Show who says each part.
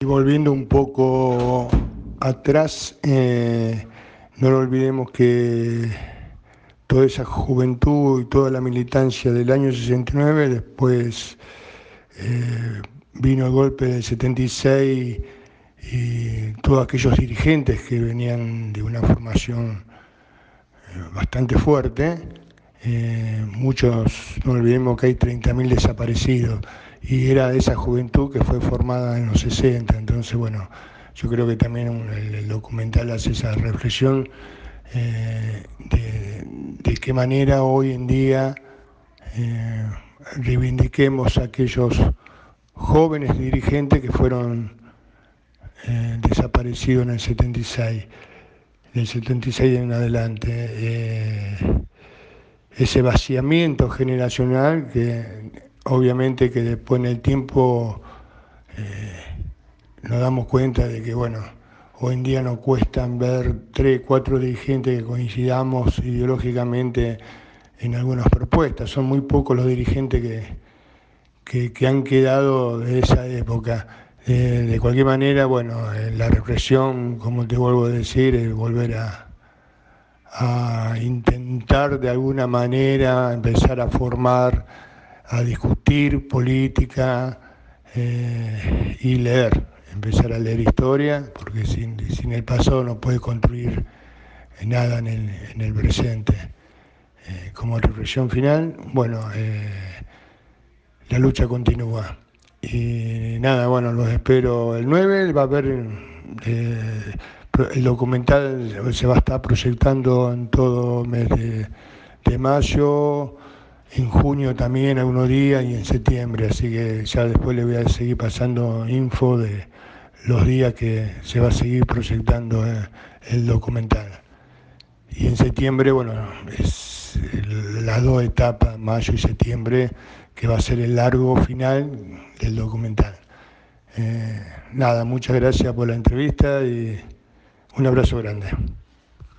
Speaker 1: Y volviendo un poco atrás, no lo olvidemos que toda esa juventud y toda la militancia del año 69, después vino el golpe del 76 y todos aquellos dirigentes que venían de una formación bastante fuerte, muchos, no olvidemos que hay 30.000 desaparecidos, y era de esa juventud que fue formada en los 60. Entonces, bueno, yo creo que también el documental hace esa reflexión de qué manera hoy en día reivindiquemos a aquellos jóvenes dirigentes que fueron desaparecidos en el 76, del 76 en adelante. Ese vaciamiento generacional que obviamente que después en el tiempo nos damos cuenta de que, bueno, hoy en día nos cuestan ver 3, 4 dirigentes que coincidamos ideológicamente en algunas propuestas. Son muy pocos los dirigentes que han quedado de esa época. De cualquier manera, bueno, la represión, como te vuelvo a decir, es volver a intentar de alguna manera empezar a formar, a discutir política y leer, empezar a leer historia, porque sin el pasado no puede construir nada en el presente. Como reflexión final, bueno, la lucha continúa. Y nada, bueno, los espero el 9, va a haber el documental se va a estar proyectando en todo mes de mayo, en junio también algunos días y en septiembre, así que ya después le voy a seguir pasando info de los días que se va a seguir proyectando el documental. Y en septiembre, bueno, es las 2 etapas, mayo y septiembre, que va a ser el largo final del documental. Nada, muchas gracias por la entrevista y un abrazo grande.